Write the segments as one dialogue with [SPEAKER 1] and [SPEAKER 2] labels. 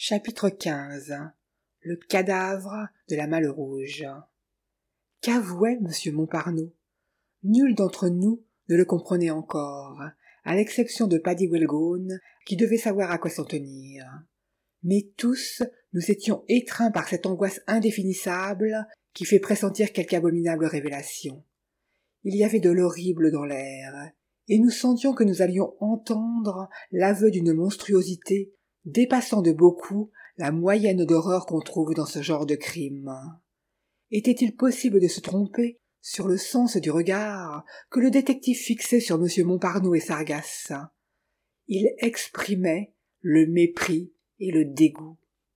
[SPEAKER 1] Chapitre 15. Le cadavre de la Malle Rouge. Qu'avouait M. Montparnault? Nul d'entre nous ne le comprenait encore, à l'exception de Paddy Welgone, qui devait savoir à quoi s'en tenir. Mais tous, nous étions étreints par cette angoisse indéfinissable qui fait pressentir quelque abominable révélation. Il y avait de l'horrible dans l'air, et nous sentions que nous allions entendre l'aveu d'une monstruosité dépassant de beaucoup la moyenne d'horreur qu'on trouve dans ce genre de crime. Était-il possible de se tromper sur le sens du regard que le détective fixait sur M. Montparnault et Sargasses? Il exprimait le mépris et le dégoût.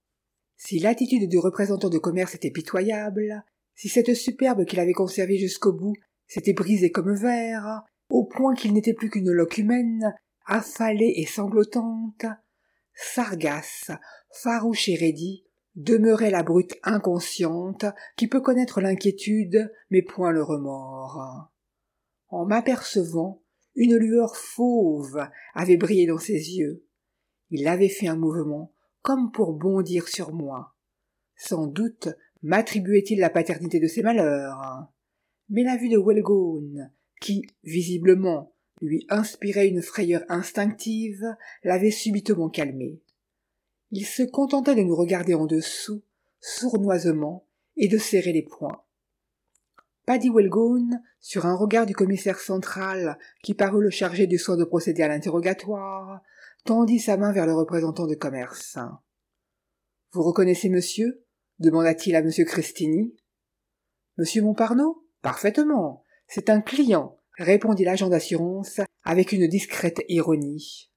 [SPEAKER 1] Si l'attitude du représentant de commerce était pitoyable, si cette superbe qu'il avait conservée jusqu'au bout s'était brisée comme verre, au point qu'il n'était plus qu'une loque humaine, affalée et sanglotante, Sargasses, farouche et raidi, demeurait la brute inconsciente qui peut connaître l'inquiétude mais point le remords. En m'apercevant, une lueur fauve avait brillé dans ses yeux. Il avait fait un mouvement comme pour bondir sur moi. Sans doute m'attribuait-il la paternité de ses malheurs. Mais la vue de Welgone, qui, visiblement, lui inspirait une frayeur instinctive, l'avait subitement calmé. Il se contentait de nous regarder en dessous, sournoisement, et de serrer les poings. Paddy Welgone, sur un regard du commissaire central, qui parut le charger du soin de procéder à l'interrogatoire, tendit sa main vers le représentant de commerce. « Vous reconnaissez monsieur ?» demanda-t-il à M. Crestini. « Monsieur Montparnault ? Parfaitement. C'est un client, » répondit l'agent d'assurance avec une discrète ironie.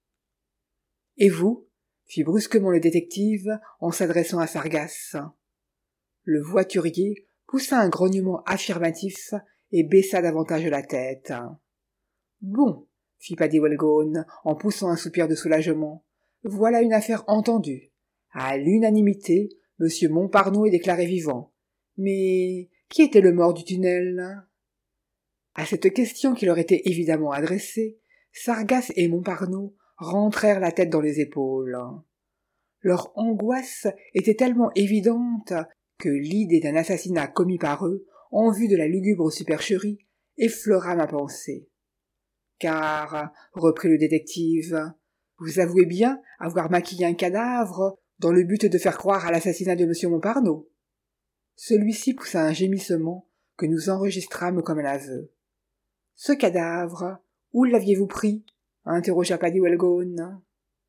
[SPEAKER 1] « Et vous ?» fit brusquement le détective en s'adressant à Sargasses. Le voiturier poussa un grognement affirmatif et baissa davantage la tête. « Bon, » fit Paddy Welgone en poussant un soupir de soulagement, « voilà une affaire entendue. À l'unanimité, M. Montparnault est déclaré vivant. Mais qui était le mort du tunnel ?» À cette question qui leur était évidemment adressée, Sargasses et Montparnault rentrèrent la tête dans les épaules. Leur angoisse était tellement évidente que l'idée d'un assassinat commis par eux, en vue de la lugubre supercherie, effleura ma pensée. « Car, reprit le détective, vous avouez bien avoir maquillé un cadavre dans le but de faire croire à l'assassinat de M. Montparnault. » Celui-ci poussa un gémissement que nous enregistrâmes comme un aveu. « Ce cadavre, où l'aviez-vous pris ?» interrogea Paddy Welgone.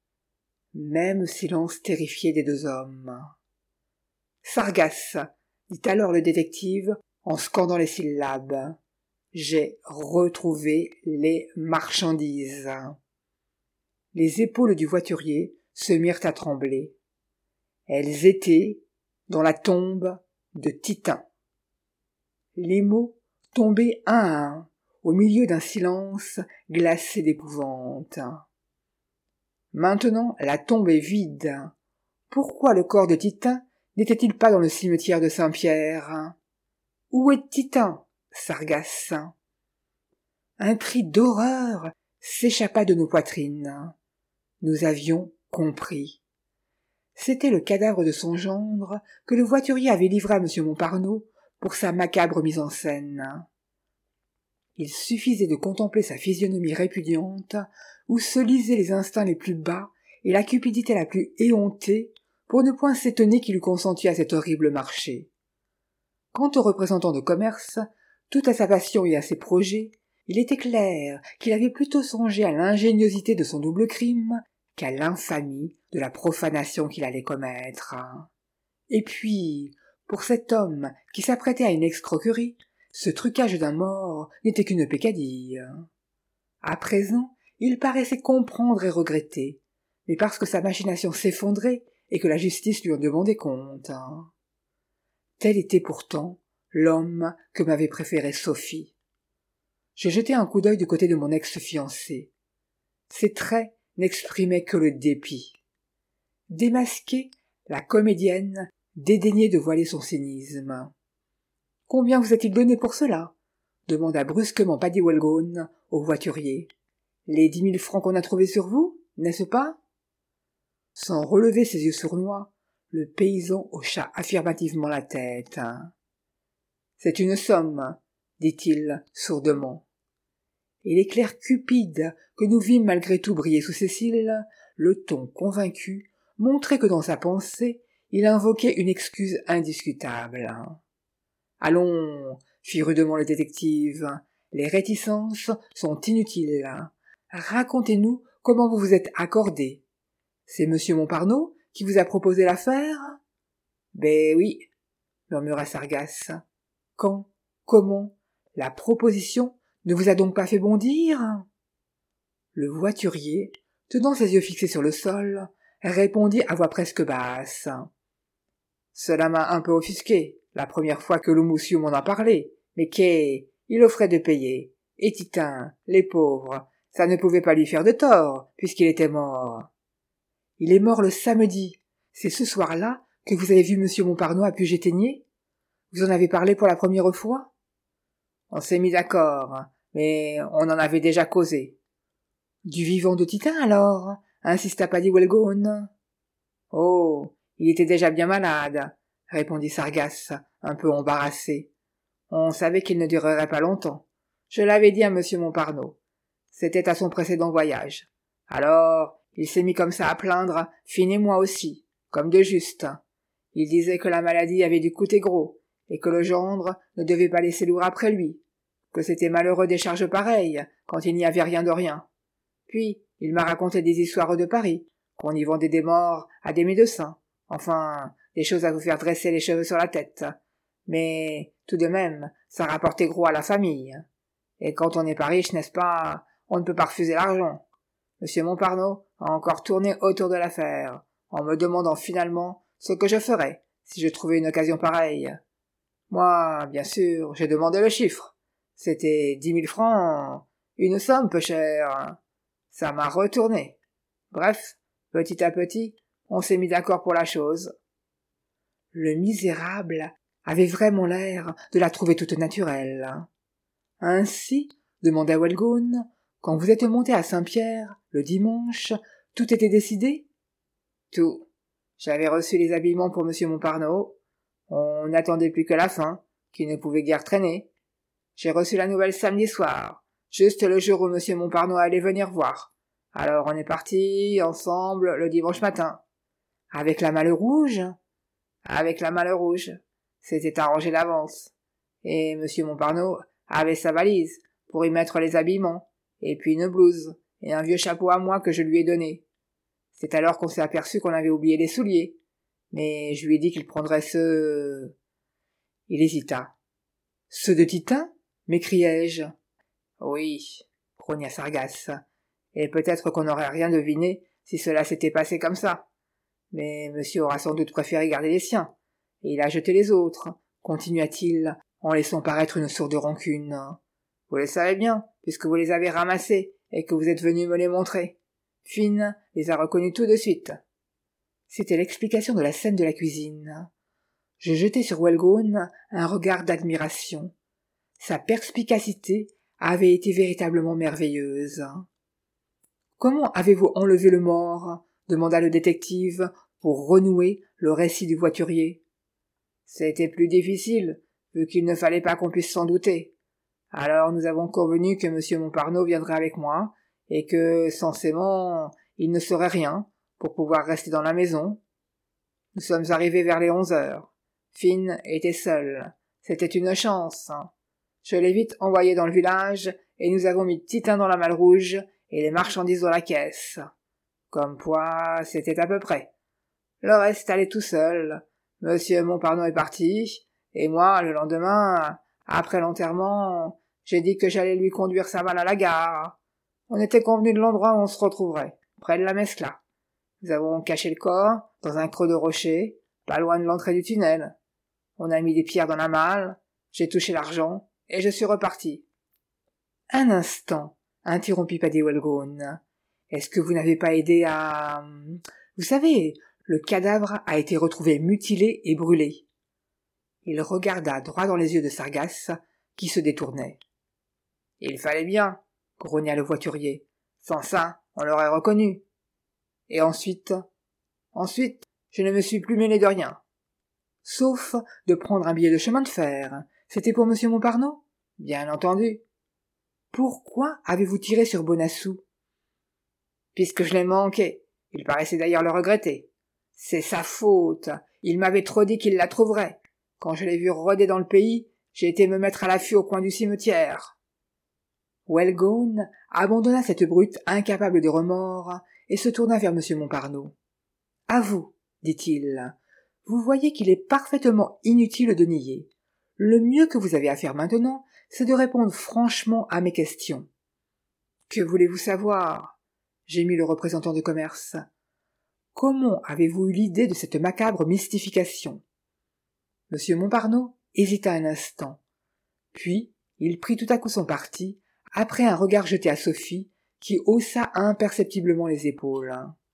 [SPEAKER 1] Même silence terrifié des deux hommes. « Sargasses, » dit alors le détective en scandant les syllabes. « J'ai retrouvé les marchandises. » Les épaules du voiturier se mirent à trembler. Elles étaient dans la tombe de Titin. Les mots tombaient un à un, au milieu d'un silence glacé d'épouvante. Maintenant, la tombe est vide. Pourquoi le corps de Titin n'était-il pas dans le cimetière de Saint-Pierre? Où est Titin, Sargasses? Un cri d'horreur s'échappa de nos poitrines. Nous avions compris. C'était le cadavre de son gendre que le voiturier avait livré à M. Montparnault pour sa macabre mise en scène. Il suffisait de contempler sa physionomie répudiante, où se lisaient les instincts les plus bas et la cupidité la plus éhontée, pour ne point s'étonner qu'il eût consenti à cet horrible marché. Quant au représentant de commerce, tout à sa passion et à ses projets, il était clair qu'il avait plutôt songé à l'ingéniosité de son double crime qu'à l'infamie de la profanation qu'il allait commettre. Et puis, pour cet homme qui s'apprêtait à une escroquerie, ce trucage d'un mort n'était qu'une peccadille. À présent, il paraissait comprendre et regretter, mais parce que sa machination s'effondrait et que la justice lui en demandait compte. Tel était pourtant l'homme que m'avait préféré Sophie. Je jetai un coup d'œil du côté de mon ex-fiancé. Ses traits n'exprimaient que le dépit. Démasquée, la comédienne dédaignait de voiler son cynisme. « Combien vous a-t-il donné pour cela ?» demanda brusquement Paddy Welgone au voiturier. « Les 10 000 francs qu'on a trouvés sur vous, n'est-ce pas ?» Sans relever ses yeux sournois, le paysan hocha affirmativement la tête. « C'est une somme, dit-il sourdement. Et l'éclair cupide que nous vîmes malgré tout briller sous ses cils, le ton convaincu, montrait que dans sa pensée, il invoquait une excuse indiscutable. « Allons, fit rudement le détective, les réticences sont inutiles. Racontez-nous comment vous vous êtes accordé. C'est monsieur Montparnaud qui vous a proposé l'affaire? » « Ben oui, murmura Sargasse. « Quand? Comment? La proposition ne vous a donc pas fait bondir ?» Le voiturier, tenant ses yeux fixés sur le sol, répondit à voix presque basse. « Cela m'a un peu offusqué, la première fois que le monsieur m'en a parlé, mais il offrait de payer. Et Titin, les pauvres, ça ne pouvait pas lui faire de tort, puisqu'il était mort. »« Il est mort le samedi. C'est ce soir-là que vous avez vu monsieur Montparnaud à Puget-Théniers? Vous en avez parlé pour la première fois? » On s'est mis d'accord, mais on en avait déjà causé. « Du vivant de Titin, alors ?» insista Paddy Walgone. « Oh, il était déjà bien malade, » répondit Sargasse, un peu embarrassé. « On savait qu'il ne durerait pas longtemps. Je l'avais dit à monsieur Montparnaud. C'était à son précédent voyage. Alors, il s'est mis comme ça à plaindre, Finn et moi aussi, comme de juste. Il disait que la maladie avait dû coûter gros, et que le gendre ne devait pas laisser lourd après lui, que c'était malheureux des charges pareilles, quand il n'y avait rien de rien. Puis, il m'a raconté des histoires de Paris, qu'on y vendait des morts à des médecins, enfin, des choses à vous faire dresser les cheveux sur la tête. Mais, tout de même, ça rapportait gros à la famille. Et quand on n'est pas riche, n'est-ce pas, on ne peut pas refuser l'argent. Monsieur Montparnaud a encore tourné autour de l'affaire, en me demandant finalement ce que je ferais si je trouvais une occasion pareille. Moi, bien sûr, j'ai demandé le chiffre. C'était 10 000 francs, une somme peu chère. Ça m'a retourné. Bref, petit à petit, on s'est mis d'accord pour la chose. » Le misérable avait vraiment l'air de la trouver toute naturelle. « Ainsi, demanda Walgone, quand vous êtes monté à Saint-Pierre, le dimanche, tout était décidé? » »« Tout. J'avais reçu les habillements pour monsieur Montparnaud. On n'attendait plus que la fin, qui ne pouvait guère traîner. J'ai reçu la nouvelle samedi soir, juste le jour où monsieur Montparnaud allait venir voir. Alors on est partis, ensemble, le dimanche matin. »« Avec la malle rouge ?»« Avec la malle rouge. C'était arrangé d'avance. Et monsieur Montparnaud avait sa valise, pour y mettre les habillements, et puis une blouse, et un vieux chapeau à moi que je lui ai donné. C'est alors qu'on s'est aperçu qu'on avait oublié les souliers. Mais je lui ai dit qu'il prendrait ceux... » Il hésita. « Ceux de Titin ?» m'écriai-je. « Oui, » grogna Sargasse. « Et peut-être qu'on n'aurait rien deviné si cela s'était passé comme ça. Mais monsieur aura sans doute préféré garder les siens, et il a jeté les autres, continua-t-il, en laissant paraître une sourde rancune. Vous le savez bien, puisque vous les avez ramassés, et que vous êtes venu me les montrer. Finn les a reconnus tout de suite. » C'était l'explication de la scène de la cuisine. Je jetai sur Walgone un regard d'admiration. Sa perspicacité avait été véritablement merveilleuse. « Comment avez-vous enlevé le mort ?» demanda le détective pour renouer le récit du voiturier. « C'était plus difficile, vu qu'il ne fallait pas qu'on puisse s'en douter. Alors nous avons convenu que monsieur Montparnaud viendrait avec moi, et que, censément, il ne saurait rien, pour pouvoir rester dans la maison. Nous sommes arrivés vers les 11 heures. Finn était seul. C'était une chance. Je l'ai vite envoyé dans le village, et nous avons mis Titin dans la malle rouge et les marchandises dans la caisse. Comme poids, c'était à peu près. Le reste allait tout seul. Monsieur Montparnaud est parti, et moi, le lendemain, après l'enterrement, j'ai dit que j'allais lui conduire sa malle à la gare. On était convenu de l'endroit où on se retrouverait, près de la Mescla. Nous avons caché le corps dans un creux de rocher, pas loin de l'entrée du tunnel. On a mis des pierres dans la malle, j'ai touché l'argent, et je suis reparti. « Un instant, » interrompit Paddy Walgone. « Est-ce que vous n'avez pas aidé à... Vous savez, le cadavre a été retrouvé mutilé et brûlé. » Il regarda droit dans les yeux de Sargasse, qui se détournait. « Il fallait bien, » grogna le voiturier. « Sans ça, on l'aurait reconnu. » Et ensuite, Ensuite, je ne me suis plus mêlé de rien. Sauf de prendre un billet de chemin de fer. C'était pour monsieur Montparnaud? Bien entendu. Pourquoi avez-vous tiré sur Bonassou? Puisque je l'ai manqué. Il paraissait d'ailleurs le regretter. C'est sa faute. Il m'avait trop dit qu'il la trouverait. Quand je l'ai vu rôder dans le pays, j'ai été me mettre à l'affût au coin du cimetière. Wellgone abandonna cette brute incapable de remords et se tourna vers M. Montparnaud. « À vous, dit-il. Vous voyez qu'il est parfaitement inutile de nier. Le mieux que vous avez à faire maintenant, c'est de répondre franchement à mes questions. »« Que voulez-vous savoir ?» gémit le représentant de commerce. « Comment avez-vous eu l'idée de cette macabre mystification ?» M. Montparnaud hésita un instant. Puis il prit tout à coup son parti, après un regard jeté à Sophie, qui haussa imperceptiblement les épaules.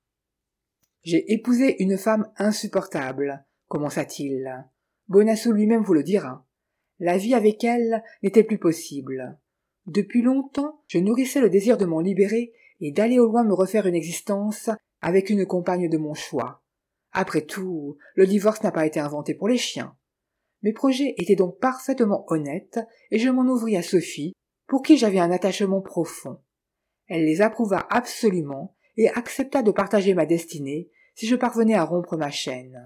[SPEAKER 1] « J'ai épousé une femme insupportable, commença-t-il. Bonassou lui-même vous le dira. La vie avec elle n'était plus possible. Depuis longtemps, je nourrissais le désir de m'en libérer et d'aller au loin me refaire une existence avec une compagne de mon choix. Après tout, le divorce n'a pas été inventé pour les chiens. Mes projets étaient donc parfaitement honnêtes et je m'en ouvris à Sophie, pour qui j'avais un attachement profond. Elle les approuva absolument et accepta de partager ma destinée si je parvenais à rompre ma chaîne.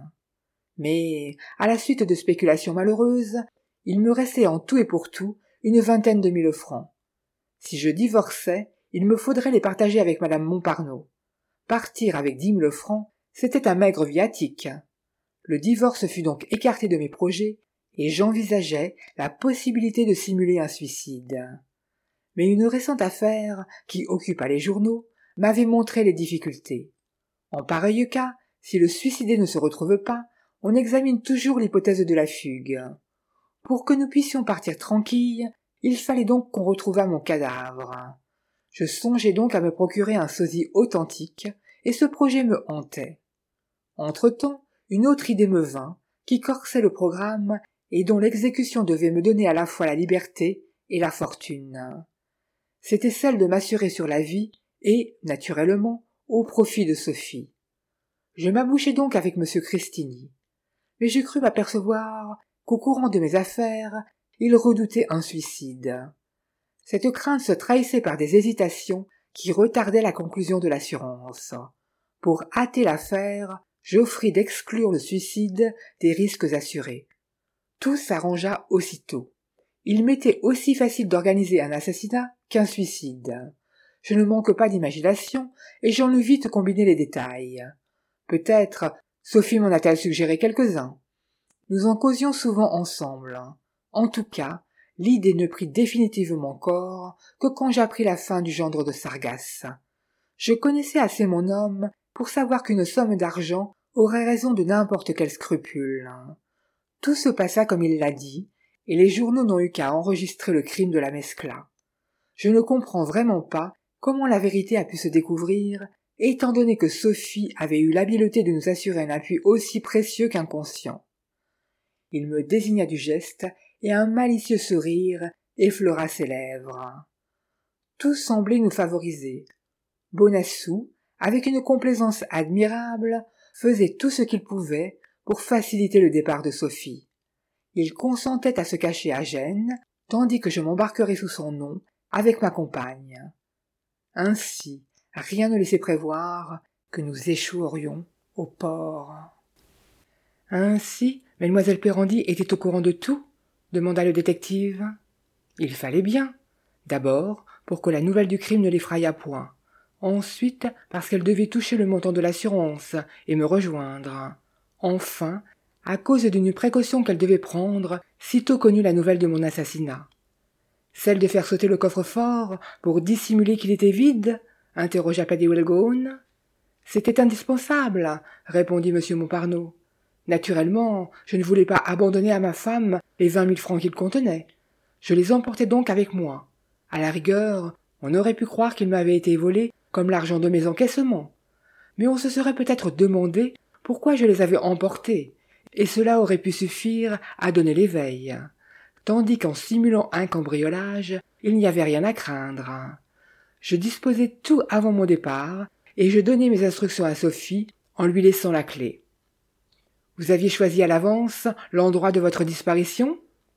[SPEAKER 1] Mais, à la suite de spéculations malheureuses, il me restait en tout et pour tout une 20 000 francs. Si je divorçais, il me faudrait les partager avec madame Montparnaud. Partir avec 10 000 francs, c'était un maigre viatique. Le divorce fut donc écarté de mes projets, et j'envisageais la possibilité de simuler un suicide. Mais une récente affaire, qui occupa les journaux, m'avait montré les difficultés. En pareil cas, si le suicidé ne se retrouve pas, on examine toujours l'hypothèse de la fugue. Pour que nous puissions partir tranquilles, il fallait donc qu'on retrouvât mon cadavre. Je songeais donc à me procurer un sosie authentique, et ce projet me hantait. Entre-temps, une autre idée me vint, qui corsait le programme et dont l'exécution devait me donner à la fois la liberté et la fortune. C'était celle de m'assurer sur la vie et, naturellement, au profit de Sophie. Je m'abouchai donc avec M. Cristini, mais je crus m'apercevoir qu'au courant de mes affaires, il redoutait un suicide. Cette crainte se trahissait par des hésitations qui retardaient la conclusion de l'assurance. Pour hâter l'affaire, j'offris d'exclure le suicide des risques assurés. Tout s'arrangea aussitôt. Il m'était aussi facile d'organiser un assassinat qu'un suicide. Je ne manque pas d'imagination et j'en eus vite combiné les détails. Peut-être Sophie m'en a-t-elle suggéré quelques-uns. Nous en causions souvent ensemble. En tout cas, l'idée ne prit définitivement corps que quand j'appris la fin du gendre de Sargasses. Je connaissais assez mon homme pour savoir qu'une somme d'argent aurait raison de n'importe quel scrupule. Tout se passa comme il l'a dit, et les journaux n'ont eu qu'à enregistrer le crime de la Mescla. Je ne comprends vraiment pas comment la vérité a pu se découvrir, étant donné que Sophie avait eu l'habileté de nous assurer un appui aussi précieux qu'inconscient. Il me désigna du geste, et un malicieux sourire effleura ses lèvres. Tout semblait nous favoriser. Bonassou, avec une complaisance admirable, faisait tout ce qu'il pouvait pour faciliter le départ de Sophie. Il consentait à se cacher à Gênes, tandis que je m'embarquerais sous son nom avec ma compagne. Ainsi, rien ne laissait prévoir que nous échouerions au port. Ainsi, Mademoiselle Pérandi était au courant de tout? Demanda le détective. Il fallait bien. D'abord, pour que la nouvelle du crime ne l'effrayât point. Ensuite, parce qu'elle devait toucher le montant de l'assurance et me rejoindre. Enfin, à cause d'une précaution qu'elle devait prendre sitôt connue la nouvelle de mon assassinat. Celle de faire sauter le coffre-fort pour dissimuler qu'il était vide? Interrogea Paddy Wellgone. C'était indispensable, répondit M. Montparnaud. Naturellement, je ne voulais pas abandonner à ma femme les 20 000 francs qu'il contenait. Je les emportai donc avec moi. À la rigueur, on aurait pu croire qu'il m'avait été volé comme l'argent de mes encaissements. Mais on se serait peut-être demandé pourquoi je les avais emportés, et cela aurait pu suffire à donner l'éveil. Tandis qu'en simulant un cambriolage, il n'y avait rien à craindre. Je disposai tout avant mon départ, et je donnai mes instructions à Sophie en lui laissant la clé. « Vous aviez choisi à l'avance l'endroit de votre disparition ?»«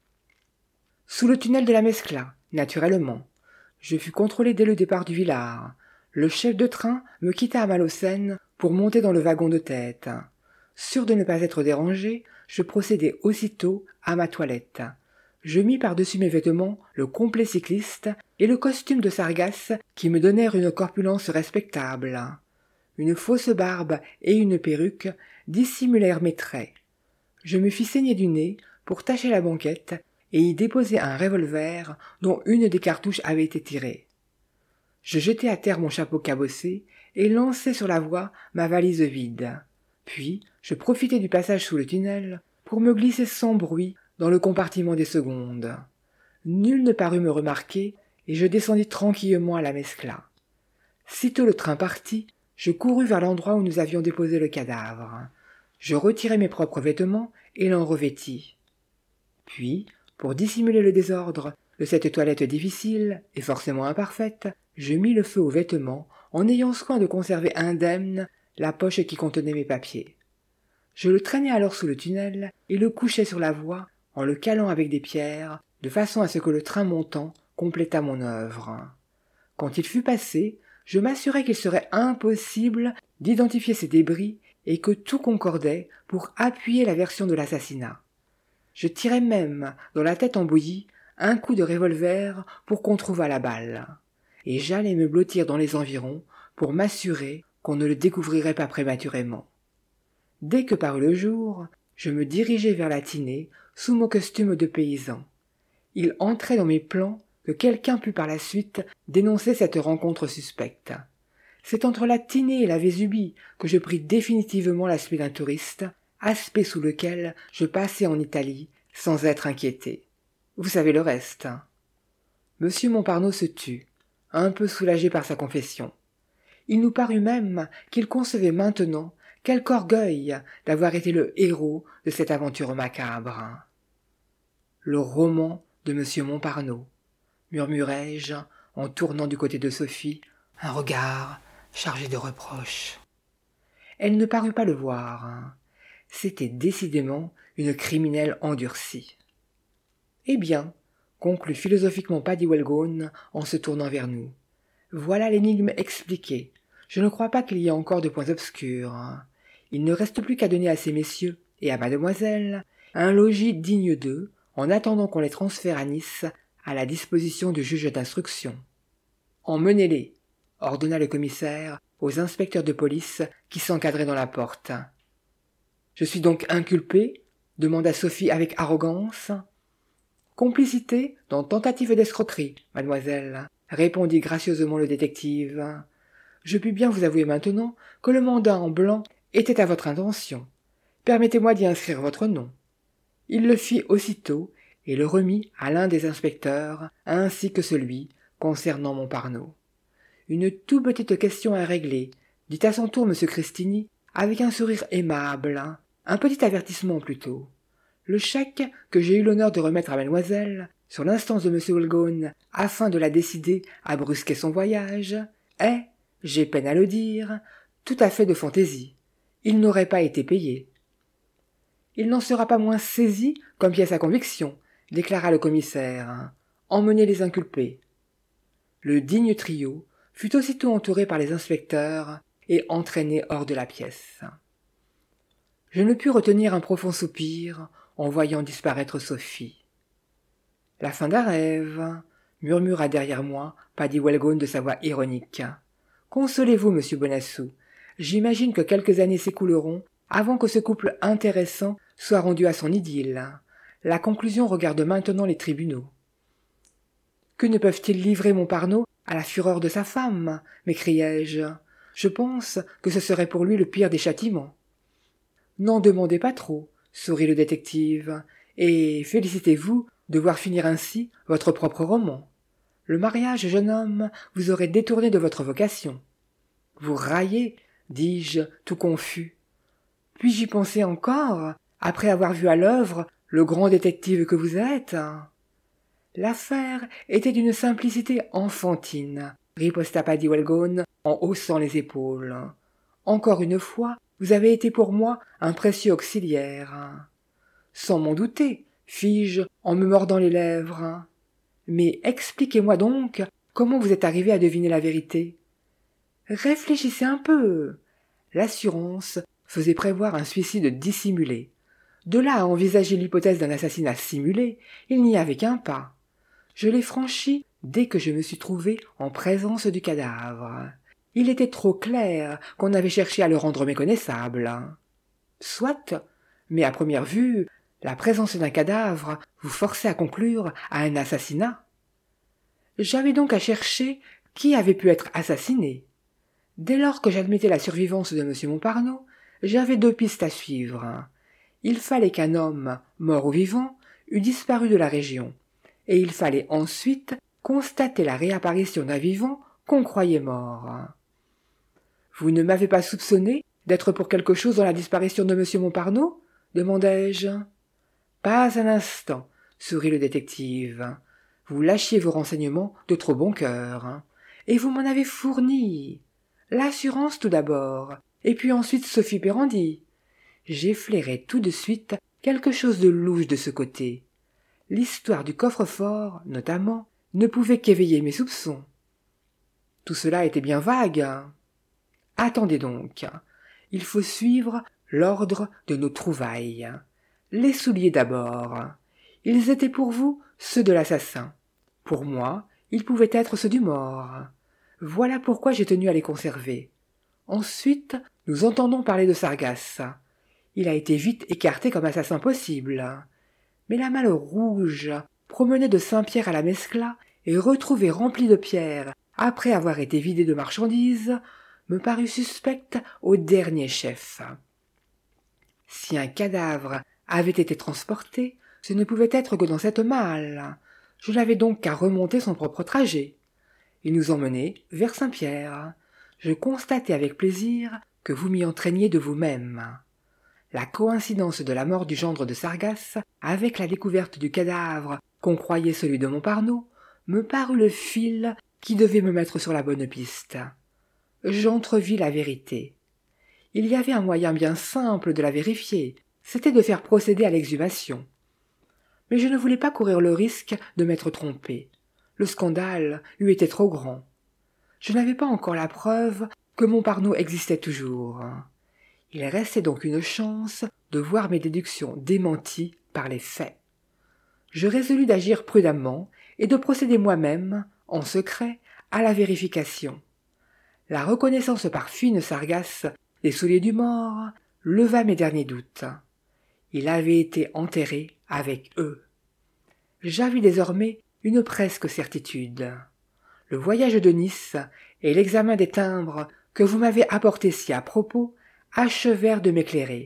[SPEAKER 1] Sous le tunnel de la Mescla, naturellement. Je fus contrôlé dès le départ du Villard. Le chef de train me quitta à Malaucène pour monter dans le wagon de tête. Sûr de ne pas être dérangé, je procédai aussitôt à ma toilette. Je mis par-dessus mes vêtements le complet cycliste et le costume de Sargasse qui me donnèrent une corpulence respectable. Une fausse barbe et une perruque dissimulèrent mes traits. Je me fis saigner du nez pour tacher la banquette et y déposer un revolver dont une des cartouches avait été tirée. Je jetai à terre mon chapeau cabossé et lançai sur la voie ma valise vide. Puis je profitai du passage sous le tunnel pour me glisser sans bruit dans le compartiment des secondes. Nul ne parut me remarquer et je descendis tranquillement à la Mescla. Sitôt le train partit, je courus vers l'endroit où nous avions déposé le cadavre. Je retirai mes propres vêtements et l'en revêtis. Puis, pour dissimuler le désordre de cette toilette difficile et forcément imparfaite, je mis le feu aux vêtements en ayant soin de conserver indemne la poche qui contenait mes papiers. Je le traînai alors sous le tunnel et le couchai sur la voie en le calant avec des pierres, de façon à ce que le train montant complétât mon œuvre. Quand il fut passé, je m'assurai qu'il serait impossible d'identifier ces débris et que tout concordait pour appuyer la version de l'assassinat. Je tirai même, dans la tête embouillie, un coup de revolver pour qu'on trouvât la balle. Et j'allais me blottir dans les environs pour m'assurer qu'on ne le découvrirait pas prématurément. Dès que parut le jour, je me dirigeai vers la Tinée sous mon costume de paysan. Il entrait dans mes plans que quelqu'un put par la suite dénoncer cette rencontre suspecte. C'est entre la Tinée et la Vésubie que je pris définitivement l'aspect d'un touriste, aspect sous lequel je passai en Italie sans être inquiété. Vous savez le reste. Monsieur Montparnault se tut, un peu soulagé par sa confession. Il nous parut même qu'il concevait maintenant quelque orgueil d'avoir été le héros de cette aventure macabre. Le roman de monsieur Montparnault, murmurai-je en tournant du côté de Sophie un regard chargé de reproches. Elle ne parut pas le voir. C'était décidément une criminelle endurcie. « Eh bien, conclut philosophiquement Paddy Walgone en se tournant vers nous, voilà l'énigme expliquée. Je ne crois pas qu'il y ait encore de points obscurs. Il ne reste plus qu'à donner à ces messieurs et à mademoiselle un logis digne d'eux, en attendant qu'on les transfère à Nice à la disposition du juge d'instruction. Emmenez-les, ordonna le commissaire aux inspecteurs de police qui s'encadraient dans la porte. Je suis donc inculpé ? Demanda Sophie avec arrogance. Complicité dans tentative d'escroquerie, mademoiselle, répondit gracieusement le détective. Je puis bien vous avouer maintenant que le mandat en blanc était à votre intention. Permettez-moi d'y inscrire votre nom. Il le fit aussitôt et le remit à l'un des inspecteurs, ainsi que celui concernant Montparnault. Une toute petite question à régler, dit à son tour M. Cristini, avec un sourire aimable, un petit avertissement plutôt. Le chèque que j'ai eu l'honneur de remettre à mademoiselle, sur l'instance de M. Walgone, afin de la décider à brusquer son voyage, est, j'ai peine à le dire, tout à fait de fantaisie. Il n'aurait pas été payé. Il n'en sera pas moins saisi comme pièce à conviction, déclara le commissaire. Emmenez les inculpés. Le digne trio fut aussitôt entouré par les inspecteurs et entraîné hors de la pièce. Je ne pus retenir un profond soupir en voyant disparaître Sophie. « La fin d'un rêve » murmura derrière moi Paddy Walgone de sa voix ironique. « Consolez-vous, monsieur Bonassou. J'imagine que quelques années s'écouleront avant que ce couple intéressant soit rendu à son idylle. La conclusion regarde maintenant les tribunaux. »« Que ne peuvent-ils livrer Montparnault à la fureur de sa femme ?» m'écriai-je. « Je pense que ce serait pour lui le pire des châtiments. »« N'en demandez pas trop, » sourit le détective, « et félicitez-vous de voir finir ainsi votre propre roman. Le mariage, jeune homme, vous aurait détourné de votre vocation. »« Vous raillez, dis-je, tout confus. Puis-je y penser encore, après avoir vu à l'œuvre le grand détective que vous êtes ? » L'affaire était d'une simplicité enfantine, riposta Paddy Walgone en haussant les épaules. Encore une fois, Vous avez été pour moi un précieux auxiliaire. Sans m'en douter, fis-je en me mordant les lèvres. Mais expliquez-moi donc comment vous êtes arrivé à deviner la vérité. Réfléchissez un peu. L'assurance faisait prévoir un suicide dissimulé. De là à envisager l'hypothèse d'un assassinat simulé, il n'y avait qu'un pas. Je l'ai franchi dès que je me suis trouvé en présence du cadavre. Il était trop clair qu'on avait cherché à le rendre méconnaissable. Soit, mais à première vue, la présence d'un cadavre vous forçait à conclure à un assassinat. J'avais donc à chercher qui avait pu être assassiné. Dès lors que j'admettais la survivance de M. Montparnaud, j'avais 2 pistes à suivre. Il fallait qu'un homme, mort ou vivant, eût disparu de la région, et il fallait ensuite constater la réapparition d'un vivant qu'on croyait mort. Vous ne m'avez pas soupçonné d'être pour quelque chose dans la disparition de M. Montparnaud demandai-je. Pas un instant, sourit le détective. Vous lâchiez vos renseignements de trop bon cœur, et vous m'en avez fourni. L'assurance tout d'abord, et puis ensuite Sophie Pérandi. J'ai flairé tout de suite quelque chose de louche de ce côté. L'histoire du coffre-fort, notamment, ne pouvait qu'éveiller mes soupçons. Tout cela était bien vague. Attendez donc, il faut suivre l'ordre de nos trouvailles. Les souliers d'abord. Ils étaient pour vous ceux de l'assassin. Pour moi, ils pouvaient être ceux du mort. Voilà pourquoi j'ai tenu à les conserver. Ensuite, nous entendons parler de Sargasses. Il a été vite écarté comme assassin possible. Mais la malle rouge, promenée de Saint-Pierre à la Mescla et retrouvée remplie de pierres après avoir été vidée de marchandises, me parut suspecte au dernier chef. Si un cadavre avait été transporté, ce ne pouvait être que dans cette malle. Je n'avais donc qu'à remonter son propre trajet. Il nous emmenait vers Saint-Pierre. Je constatai avec plaisir que vous m'y entraîniez de vous-même. La coïncidence de la mort du gendre de Sargasses avec la découverte du cadavre qu'on croyait celui de Montparnaud me parut le fil qui devait me mettre sur la bonne piste. J'entrevis la vérité. Il y avait un moyen bien simple de la vérifier, c'était de faire procéder à l'exhumation. Mais je ne voulais pas courir le risque de m'être trompé. Le scandale eût été trop grand. Je n'avais pas encore la preuve que Montparnaud existait toujours. Il restait donc une chance de voir mes déductions démenties par les faits. Je résolus d'agir prudemment et de procéder moi-même, en secret, à la vérification. La reconnaissance par fine Sargasses des souliers du mort leva mes derniers doutes. Il avait été enterré avec eux. J'avais désormais une presque certitude. Le voyage de Nice et l'examen des timbres que vous m'avez apportés si à propos achevèrent de m'éclairer.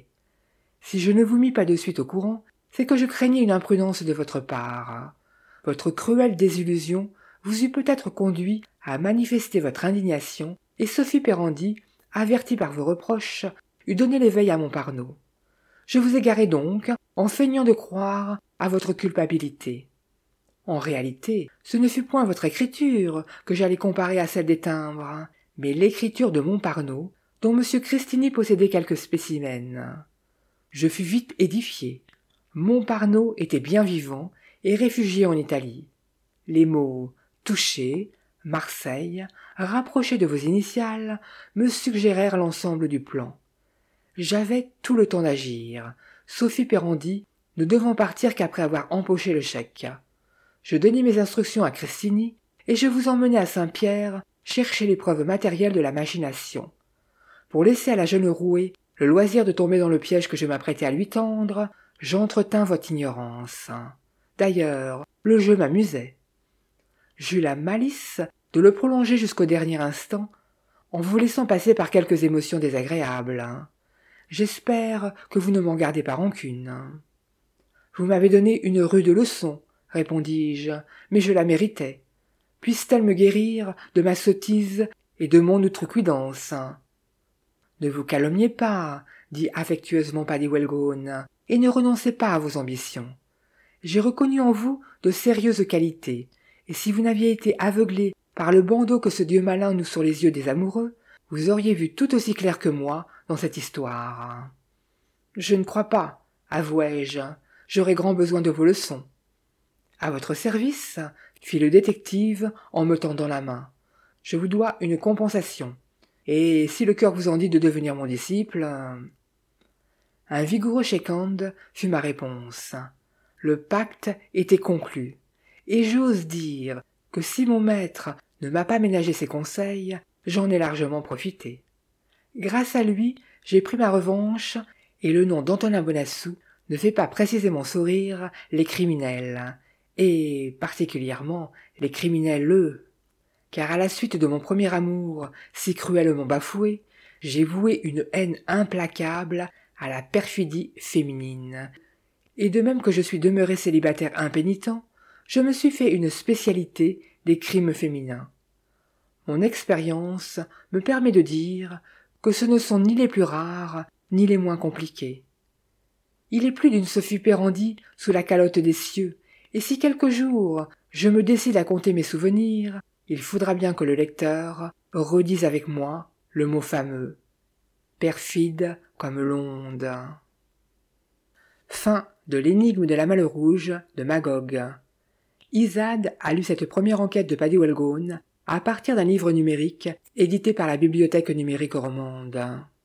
[SPEAKER 1] Si je ne vous mis pas de suite au courant, c'est que je craignais une imprudence de votre part. Votre cruelle désillusion vous eût peut-être conduit à manifester votre indignation, et Sophie Pérandi, avertie par vos reproches, eût donné l'éveil à Montparnaud. Je vous égarai donc en feignant de croire à votre culpabilité. En réalité, ce ne fut point votre écriture que j'allais comparer à celle des timbres, mais l'écriture de Montparnaud, dont M. Cristini possédait quelques spécimens. Je fus vite édifié. Montparnaud était bien vivant et réfugié en Italie. Les mots « touché »,« Marseille », rapprochés de vos initiales, me suggérèrent l'ensemble du plan. J'avais tout le temps d'agir, Sophie Pérandi ne devant partir qu'après avoir empoché le chèque. Je donnai mes instructions à Cristini et je vous emmenai à Saint-Pierre chercher les preuves matérielles de la machination. Pour laisser à la jeune rouée le loisir de tomber dans le piège que je m'apprêtais à lui tendre, j'entretins votre ignorance. D'ailleurs, le jeu m'amusait. J'eus la malice de le prolonger jusqu'au dernier instant, en vous laissant passer par quelques émotions désagréables. J'espère que vous ne m'en gardez pas rancune. Vous m'avez donné une rude leçon, répondis-je, mais je la méritais. Puisse-t-elle me guérir de ma sottise et de mon outrecuidance? Ne vous calomniez pas, dit affectueusement Paddy Wellgone, et ne renoncez pas à vos ambitions. J'ai reconnu en vous de sérieuses qualités, et si vous n'aviez été aveuglé par le bandeau que ce dieu malin noue sur les yeux des amoureux, vous auriez vu tout aussi clair que moi dans cette histoire. Je ne crois pas, avouai-je, j'aurai grand besoin de vos leçons. À votre service, fit le détective en me tendant la main. Je vous dois une compensation, et si le cœur vous en dit de devenir mon disciple... Un vigoureux shake-hand fut ma réponse. Le pacte était conclu, et j'ose dire que si mon maître ne m'a pas ménagé ses conseils, j'en ai largement profité. Grâce à lui, j'ai pris ma revanche, et le nom d'Antonin Bonassou ne fait pas précisément sourire les criminels, et particulièrement les criminels, car à la suite de mon premier amour si cruellement bafoué, j'ai voué une haine implacable à la perfidie féminine. Et de même que je suis demeuré célibataire impénitent, je me suis fait une spécialité des crimes féminins. Mon expérience me permet de dire que ce ne sont ni les plus rares, ni les moins compliqués. Il est plus d'une Sophie Pérandi sous la calotte des cieux, et si quelque jour je me décide à conter mes souvenirs, il faudra bien que le lecteur redise avec moi le mot fameux « perfide comme l'onde ». Fin de l'énigme de la Malle Rouge de Magog. Izad a lu cette première enquête de Paddy Walgone à partir d'un livre numérique édité par la Bibliothèque numérique romande.